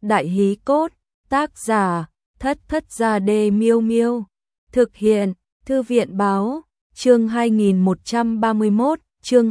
Đại hí cốt, tác giả, Thất Thất Gia Đê Miêu Miêu. Thực hiện, Thư viện báo, chương 2131, chương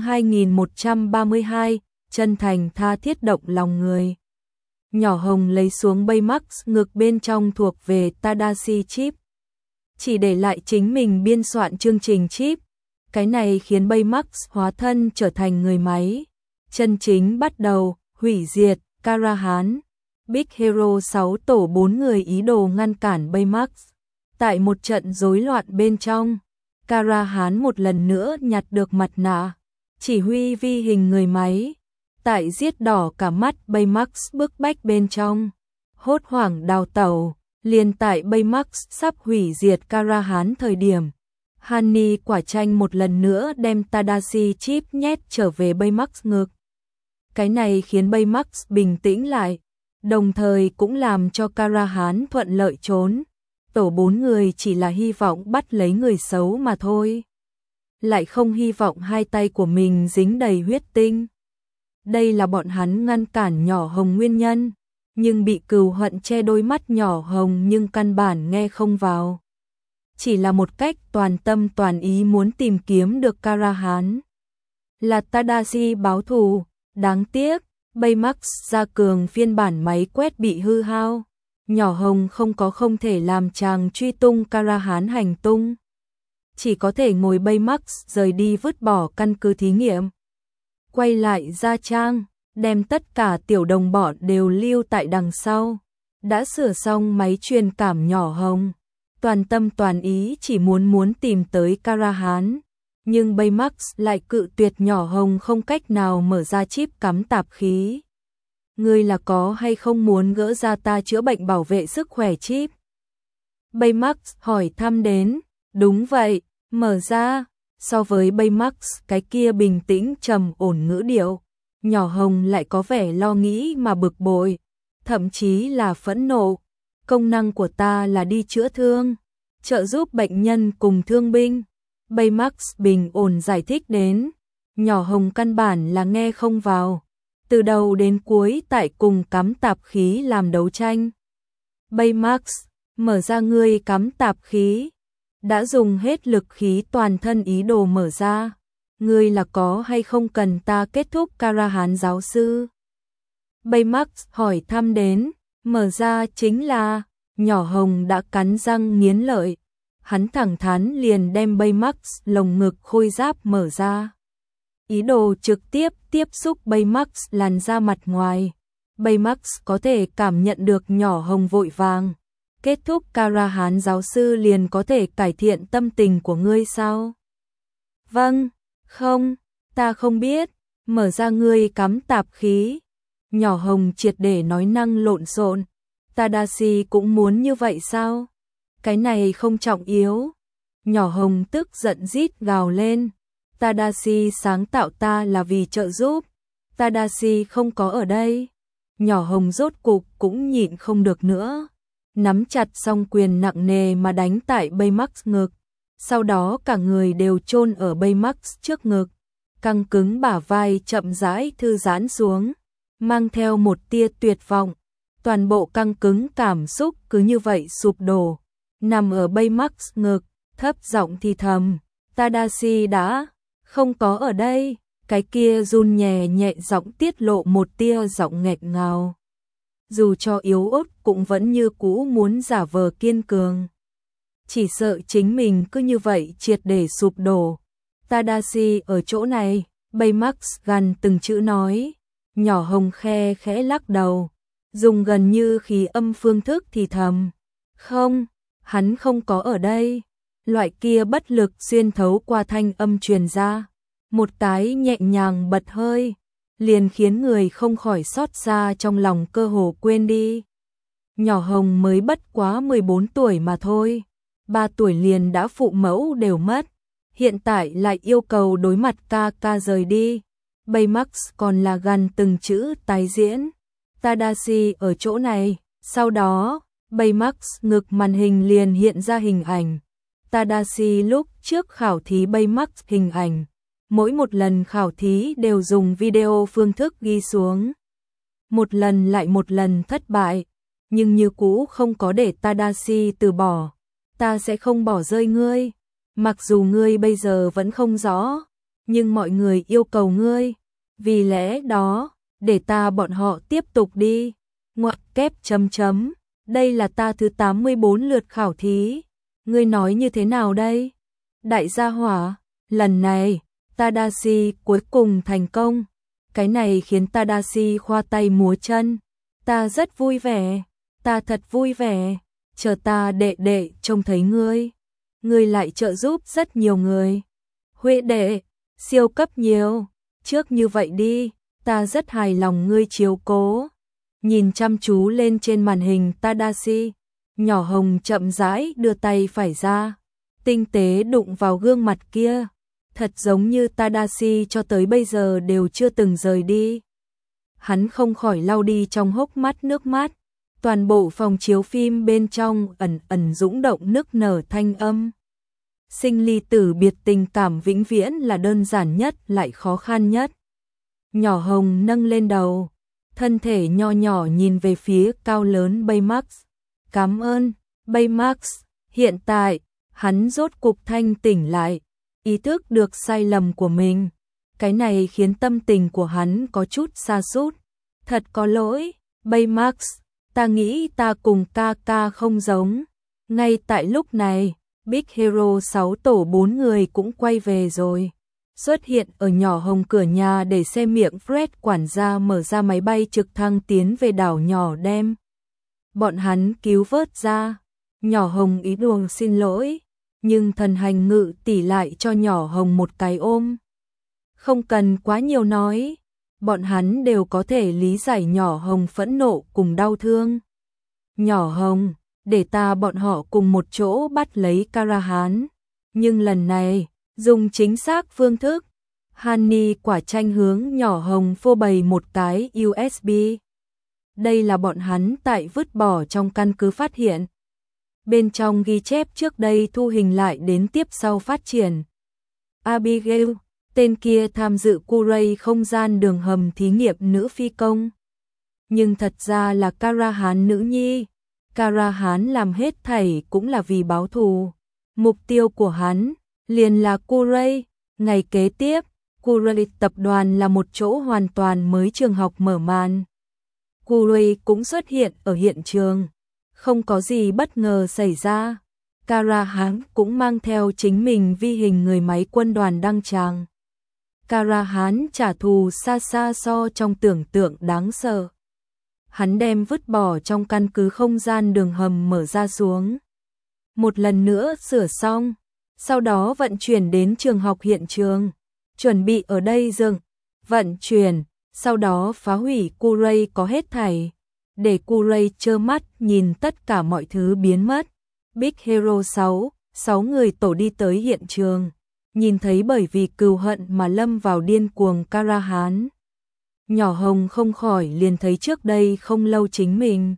2132, chân thành tha thiết động lòng người. Nhỏ Hồng lấy xuống Baymax ngực bên trong thuộc về Tadashi Chip. Chỉ để lại chính mình biên soạn chương trình chip. Cái này khiến Baymax hóa thân trở thành người máy. Chân chính bắt đầu, hủy diệt, Karahan. Big Hero 6 tổ 4 người ý đồ ngăn cản Baymax. Tại một trận rối loạn bên trong, Karahan một lần nữa nhặt được mặt nạ, chỉ huy vi hình người máy. Tại giết đỏ cả mắt Baymax bức bách bên trong, hốt hoảng đào tẩu, liền tại Baymax sắp hủy diệt Karahan thời điểm. Honey quả chanh một lần nữa đem Tadashi Chip nhét trở về Baymax ngực. Cái này khiến Baymax bình tĩnh lại, đồng thời cũng làm cho Karahan thuận lợi trốn. Tổ 4 người chỉ là hy vọng bắt lấy người xấu mà thôi. Lại không hy vọng hai tay của mình dính đầy huyết tinh. Đây là bọn hắn ngăn cản Nhỏ Hồng nguyên nhân, nhưng bị cừu hận che đôi mắt Nhỏ Hồng nhưng căn bản nghe không vào. Chỉ là một cách toàn tâm toàn ý muốn tìm kiếm được Karahan. Là Tadashi báo thù, đáng tiếc, Baymax gia cường phiên bản máy quét bị hư hao. Nhỏ Hồng không thể làm chàng truy tung Karahan hành tung. Chỉ có thể ngồi Baymax rời đi vứt bỏ căn cứ thí nghiệm. Quay lại Gia Trang, đem tất cả tiểu đồng bọn đều lưu tại đằng sau. Đã sửa xong máy truyền cảm Nhỏ Hồng. Toàn tâm toàn ý chỉ muốn tìm tới Karahan. Nhưng Baymax lại cự tuyệt Nhỏ Hồng không cách nào mở ra chip cắm tạp khí. Ngươi là có hay không muốn gỡ ra ta chữa bệnh bảo vệ sức khỏe chip? Baymax hỏi thăm đến. Đúng vậy, mở ra. So với Baymax cái kia bình tĩnh trầm ổn ngữ điệu, Nhỏ Hồng lại có vẻ lo nghĩ mà bực bội, thậm chí là phẫn nộ. Công năng của ta là đi chữa thương, trợ giúp bệnh nhân cùng thương binh. Baymax bình ổn giải thích đến. Nhỏ Hồng căn bản là nghe không vào. Từ đầu đến cuối tại cùng cắm tạp khí làm đấu tranh. Baymax, mở ra ngươi cắm tạp khí. Đã dùng hết lực khí toàn thân ý đồ mở ra. Ngươi là có hay không cần ta kết thúc Karahan giáo sư? Baymax hỏi thăm đến. Mở ra chính là. Nhỏ Hồng đã cắn răng nghiến lợi. Hắn thẳng thắn liền đem Baymax lồng ngực khôi giáp mở ra. Ý đồ trực tiếp tiếp xúc Baymax làn da mặt ngoài. Baymax có thể cảm nhận được Nhỏ Hồng vội vàng. Kết thúc Karahan giáo sư liền có thể cải thiện tâm tình của ngươi sao? Vâng, không, ta không biết. Mở ra ngươi cắm tạp khí. Nhỏ Hồng triệt để nói năng lộn xộn. Tadashi cũng muốn như vậy sao? Cái này không trọng yếu. Nhỏ Hồng tức giận rít gào lên. Tadashi sáng tạo ta là vì trợ giúp. Tadashi không có ở đây. Nhỏ Hồng rốt cục cũng nhịn không được nữa. Nắm chặt song quyền nặng nề mà đánh tại Baymax ngực. Sau đó cả người đều chôn ở Baymax trước ngực. Căng cứng bả vai chậm rãi thư giãn xuống. Mang theo một tia tuyệt vọng. Toàn bộ căng cứng cảm xúc cứ như vậy sụp đổ. Nằm ở Baymax ngực, thấp giọng thì thầm. Tadashi đã không có ở đây. Cái kia run nhẹ nhẹ giọng tiết lộ một tia giọng nghẹt ngào. Dù cho yếu ớt cũng vẫn như cũ muốn giả vờ kiên cường. Chỉ sợ chính mình cứ như vậy triệt để sụp đổ. Tadashi ở chỗ này, Baymax gần từng chữ nói. Nhỏ Hồng khe khẽ lắc đầu, dùng gần như khí âm phương thức thì thầm. Không, hắn không có ở đây. Loại kia bất lực xuyên thấu qua thanh âm truyền ra. Một cái nhẹ nhàng bật hơi, liền khiến người không khỏi xót xa trong lòng cơ hồ quên đi. Nhỏ Hồng mới bất quá 14 tuổi mà thôi. 3 tuổi liền đã phụ mẫu đều mất. Hiện tại lại yêu cầu đối mặt ca rời đi. Baymax còn là gần từng chữ tái diễn. Tadashi ở chỗ này. Sau đó, Baymax ngực màn hình liền hiện ra hình ảnh. Tadashi lúc trước khảo thí Baymax hình ảnh. Mỗi một lần khảo thí đều dùng video phương thức ghi xuống. một lần lại một lần thất bại, nhưng như cũ không có để Tadashi từ bỏ. Ta sẽ không bỏ rơi ngươi, mặc dù ngươi bây giờ vẫn không rõ, nhưng mọi người yêu cầu ngươi, vì lẽ đó, để ta bọn họ tiếp tục đi. Ngoặc kép chấm chấm, đây là ta thứ 84 lượt khảo thí, ngươi nói như thế nào đây? Đại gia hỏa, lần này, Tadashi cuối cùng thành công, cái này khiến Tadashi khoa tay múa chân, ta rất vui vẻ, ta thật vui vẻ, chờ ta đệ đệ trông thấy ngươi lại trợ giúp rất nhiều người. Huệ đệ, siêu cấp nhiều, trước như vậy đi, ta rất hài lòng ngươi chiếu cố. Nhìn chăm chú lên trên màn hình Tadashi, nhỏ hồng chậm rãi đưa tay phải ra, tinh tế đụng vào gương mặt kia, thật giống như Tadashi cho tới bây giờ đều chưa từng rời đi. Hắn không khỏi lau đi trong hốc mắt nước mắt, toàn bộ phòng chiếu phim bên trong ẩn ẩn dũng động nức nở thanh âm. Sinh ly tử biệt tình cảm vĩnh viễn là đơn giản nhất lại khó khăn nhất. Nhỏ hồng nâng lên đầu, thân thể nho nhỏ nhìn về phía cao lớn Baymax. Cảm ơn, Baymax. Hiện tại, hắn rốt cục thanh tỉnh lại, ý thức được sai lầm của mình. Cái này khiến tâm tình của hắn có chút sa sút. Thật có lỗi, Baymax, ta nghĩ ta cùng ca ca không giống. Ngay tại lúc này, Big Hero 6 tổ 4 người cũng quay về rồi. Xuất hiện ở nhỏ hồng cửa nhà để xem miệng Fred quản gia mở ra máy bay trực thăng tiến về đảo nhỏ đem. Bọn hắn cứu vớt ra. Nhỏ hồng ý đồ xin lỗi, nhưng thần hành ngự tỷ lại cho nhỏ hồng một cái ôm. Không cần quá nhiều nói, bọn hắn đều có thể lý giải nhỏ hồng phẫn nộ cùng đau thương. Nhỏ hồng, để ta bọn họ cùng một chỗ bắt lấy Karahan. Nhưng lần này, dùng chính xác phương thức, Honey quả tranh hướng nhỏ hồng phô bày một cái USB. Đây là bọn hắn tại vứt bỏ trong căn cứ phát hiện. Bên trong ghi chép trước đây thu hình lại đến tiếp sau phát triển. Abigail, tên kia tham dự Kuray không gian đường hầm thí nghiệm nữ phi công. Nhưng thật ra là Karahan nữ nhi. Karahan làm hết thảy cũng là vì báo thù. Mục tiêu của hắn liền là Kuray. Ngày kế tiếp, Kuray tập đoàn là một chỗ hoàn toàn mới trường học mở màn. Kuray cũng xuất hiện ở hiện trường. Không có gì bất ngờ xảy ra. Karahan cũng mang theo chính mình vi hình người máy quân đoàn đăng tràng. Karahan trả thù xa xa so trong tưởng tượng đáng sợ. Hắn đem vứt bỏ trong căn cứ không gian đường hầm mở ra xuống. Một lần nữa sửa xong, sau đó vận chuyển đến trường học hiện trường, chuẩn bị ở đây dừng, vận chuyển, sau đó phá hủy Kuray có hết thảy, để Kuray trơ mắt nhìn tất cả mọi thứ biến mất. Big Hero 6 người tổ đi tới hiện trường, nhìn thấy bởi vì cừu hận mà lâm vào điên cuồng Karahan. Nhỏ hồng không khỏi liền thấy trước đây không lâu chính mình.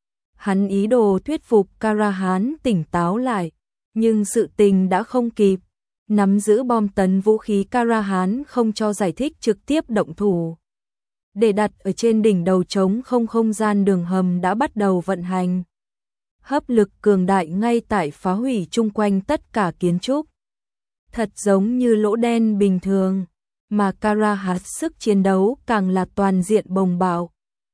Hắn ý đồ thuyết phục Karahan tỉnh táo lại, nhưng sự tình đã không kịp. Nắm giữ bom tấn vũ khí Karahan không cho giải thích trực tiếp động thủ. Để đặt ở trên đỉnh đầu trống không gian đường hầm đã bắt đầu vận hành. Hấp lực cường đại ngay tại phá hủy chung quanh tất cả kiến trúc. Thật giống như lỗ đen bình thường, mà Karahan sức chiến đấu càng là toàn diện bồng bạo.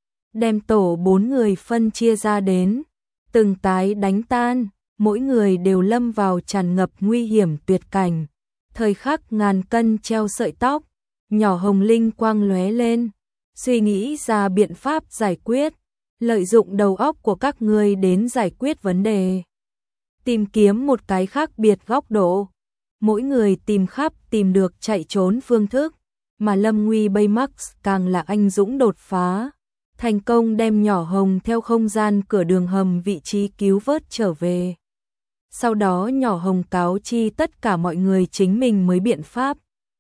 Đem tổ 4 người phân chia ra đến, từng cái đánh tan, mỗi người đều lâm vào tràn ngập nguy hiểm tuyệt cảnh. Thời khắc ngàn cân treo sợi tóc, nhỏ hồng linh quang lóe lên, suy nghĩ ra biện pháp giải quyết, lợi dụng đầu óc của các ngươi đến giải quyết vấn đề. Tìm kiếm một cái khác biệt góc độ, mỗi người tìm khắp tìm được chạy trốn phương thức, mà Lâm Nguy Baymax càng là anh dũng đột phá, thành công đem nhỏ hồng theo không gian cửa đường hầm vị trí cứu vớt trở về. Sau đó nhỏ hồng cáo chi tất cả mọi người chính mình mới biện pháp.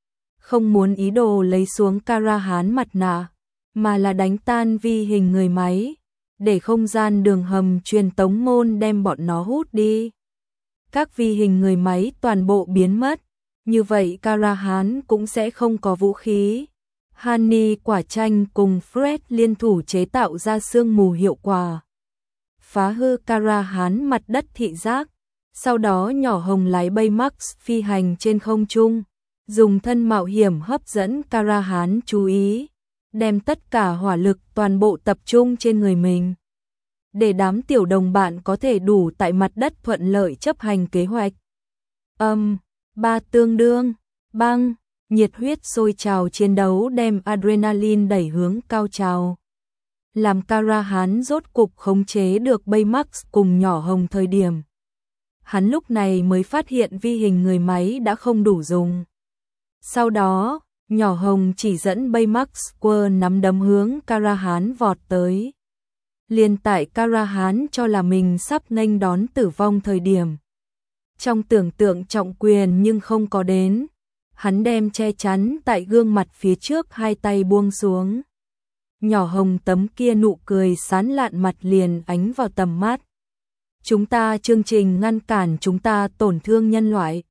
Không muốn ý đồ lấy xuống Karahan mặt nạ, mà là đánh tan vi hình người máy, để không gian đường hầm truyền tống môn đem bọn nó hút đi. Các vi hình người máy toàn bộ biến mất, như vậy Karahan cũng sẽ không có vũ khí. Honey quả chanh cùng Fred liên thủ chế tạo ra sương mù hiệu quả phá hư Kara-hán mặt đất thị giác. Sau đó nhỏ hồng lái Baymax phi hành trên không trung, dùng thân mạo hiểm hấp dẫn Kara-hán chú ý, đem tất cả hỏa lực toàn bộ tập trung trên người mình. Để đám tiểu đồng bạn có thể đủ tại mặt đất thuận lợi chấp hành kế hoạch. Ba tương đương, băng, nhiệt huyết sôi trào chiến đấu đem adrenaline đẩy hướng cao trào. Làm Kara-hán rốt cục khống chế được Baymax cùng nhỏ hồng thời điểm. Hắn lúc này mới phát hiện vi hình người máy đã không đủ dùng. Sau đó, nhỏ hồng chỉ dẫn Baymax quơ nắm đấm hướng Kara-hán vọt tới. Liền tại Kara-hán cho là mình sắp nghênh đón tử vong thời điểm. Trong tưởng tượng trọng quyền nhưng không có đến. Hắn đem che chắn tại gương mặt phía trước hai tay buông xuống. Nhỏ hồng tấm kia nụ cười sán lạn mặt liền ánh vào tầm mắt. Chúng ta chương trình ngăn cản chúng ta tổn thương nhân loại.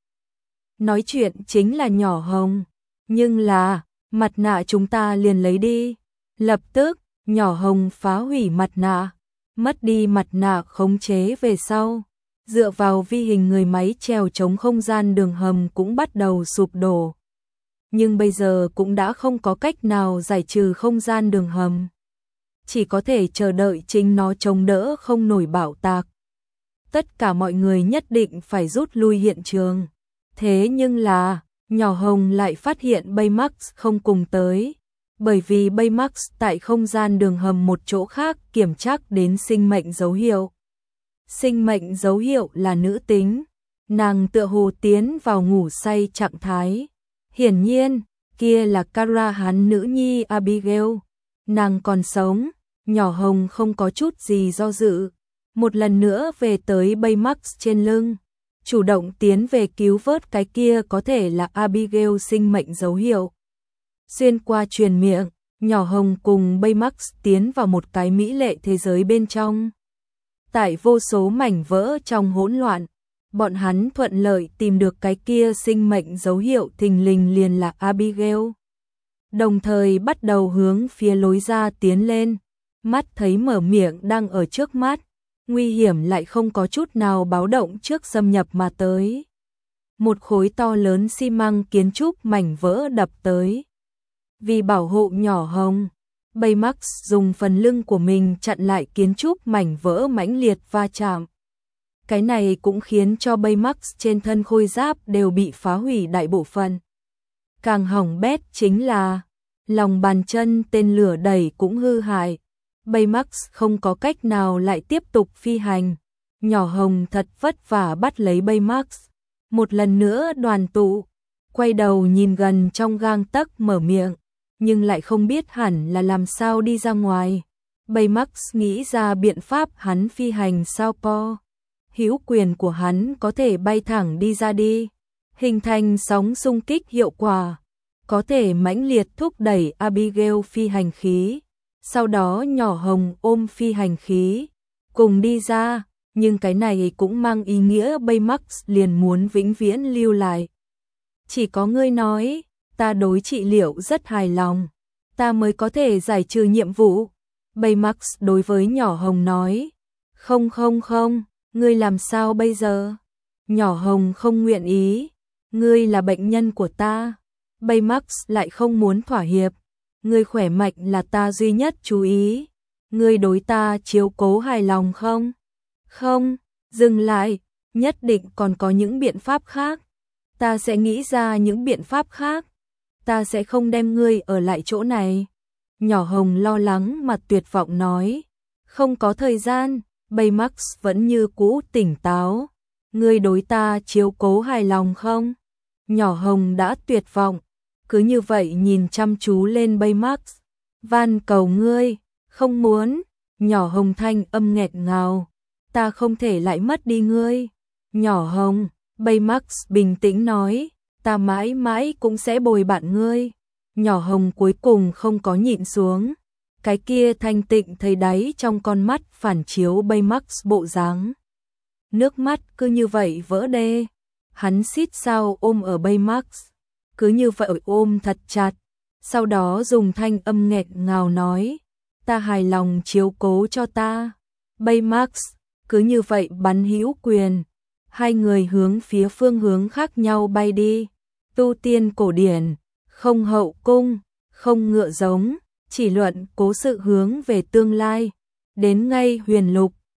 Nói chuyện chính là nhỏ hồng. Nhưng là, mặt nạ chúng ta liền lấy đi. Lập tức, nhỏ hồng phá hủy mặt nạ. Mất đi mặt nạ khống chế về sau. Dựa vào vi hình người máy trèo chống không gian đường hầm cũng bắt đầu sụp đổ. Nhưng bây giờ cũng đã không có cách nào giải trừ không gian đường hầm. Chỉ có thể chờ đợi chính nó chống đỡ không nổi bạo tạc. Tất cả mọi người nhất định phải rút lui hiện trường. Thế nhưng là, nhỏ hồng lại phát hiện Baymax không cùng tới. Bởi vì Baymax tại không gian đường hầm một chỗ khác kiểm tra đến sinh mệnh dấu hiệu. Sinh mệnh dấu hiệu là nữ tính. Nàng tựa hồ tiến vào ngủ say trạng thái. Hiển nhiên, kia là Kara-hán nữ nhi Abigail. Nàng còn sống, nhỏ hồng không có chút gì do dự. Một lần nữa về tới Baymax trên lưng. Chủ động tiến về cứu vớt cái kia có thể là Abigail sinh mệnh dấu hiệu. Xuyên qua truyền miệng, nhỏ hồng cùng Baymax tiến vào một cái mỹ lệ thế giới bên trong. Tại vô số mảnh vỡ trong hỗn loạn, bọn hắn thuận lợi tìm được cái kia sinh mệnh dấu hiệu thình lình liền là Abigail. Đồng thời bắt đầu hướng phía lối ra tiến lên, mắt thấy mở miệng đang ở trước mắt, nguy hiểm lại không có chút nào báo động trước xâm nhập mà tới. Một khối to lớn xi măng kiến trúc mảnh vỡ đập tới. Vì bảo hộ nhỏ hồng, Baymax dùng phần lưng của mình chặn lại kiến trúc mảnh vỡ mãnh liệt va chạm. Cái này cũng khiến cho Baymax trên thân khôi giáp đều bị phá hủy đại bộ phận. Càng hỏng bét chính là lòng bàn chân tên lửa đẩy cũng hư hại. Baymax không có cách nào lại tiếp tục phi hành. Nhỏ hồng thật vất vả bắt lấy Baymax. Một lần nữa đoàn tụ, quay đầu nhìn gần trong gang tấc mở miệng, nhưng lại không biết hẳn là làm sao đi ra ngoài. Baymax nghĩ ra biện pháp hắn phi hành sao po. Hữu quyền của hắn có thể bay thẳng đi ra đi, hình thành sóng xung kích hiệu quả, có thể mãnh liệt thúc đẩy Abigail phi hành khí. Sau đó nhỏ hồng ôm phi hành khí, cùng đi ra, nhưng cái này cũng mang ý nghĩa Baymax liền muốn vĩnh viễn lưu lại. Chỉ có ngươi nói, ta đối trị liệu rất hài lòng, ta mới có thể giải trừ nhiệm vụ. Baymax đối với nhỏ hồng nói, không, ngươi làm sao bây giờ? Nhỏ hồng không nguyện ý, ngươi là bệnh nhân của ta. Baymax lại không muốn thỏa hiệp. Ngươi khỏe mạnh là ta duy nhất chú ý. Ngươi đối ta chiếu cố hài lòng không? Không, dừng lại, nhất định còn có những biện pháp khác. Ta sẽ nghĩ ra những biện pháp khác. Ta sẽ không đem ngươi ở lại chỗ này. Nhỏ hồng lo lắng mà tuyệt vọng nói. Không có thời gian, Baymax vẫn như cũ tỉnh táo. Ngươi đối ta chiếu cố hài lòng không? Nhỏ hồng đã tuyệt vọng. Cứ như vậy nhìn chăm chú lên Baymax. Van cầu ngươi, không muốn. Nhỏ hồng thanh âm nghẹt ngào. Ta không thể lại mất đi ngươi. Nhỏ hồng, Baymax bình tĩnh nói. Ta mãi mãi cũng sẽ bồi bạn ngươi. Nhỏ hồng cuối cùng không có nhịn xuống. Cái kia thanh tịnh thấy đáy trong con mắt phản chiếu Baymax bộ dáng. Nước mắt cứ như vậy vỡ đê. Hắn xít sao ôm ở Baymax. Cứ như vậy ôm thật chặt. sau đó dùng thanh âm nghẹn ngào nói, ta hài lòng chiếu cố cho ta. Baymax, cứ như vậy bắn hữu quyền, hai người hướng phía phương hướng khác nhau bay đi. Tu tiên cổ điển, không hậu cung, không ngựa giống, chỉ luận cố sự hướng về tương lai. Đến ngay huyền lục,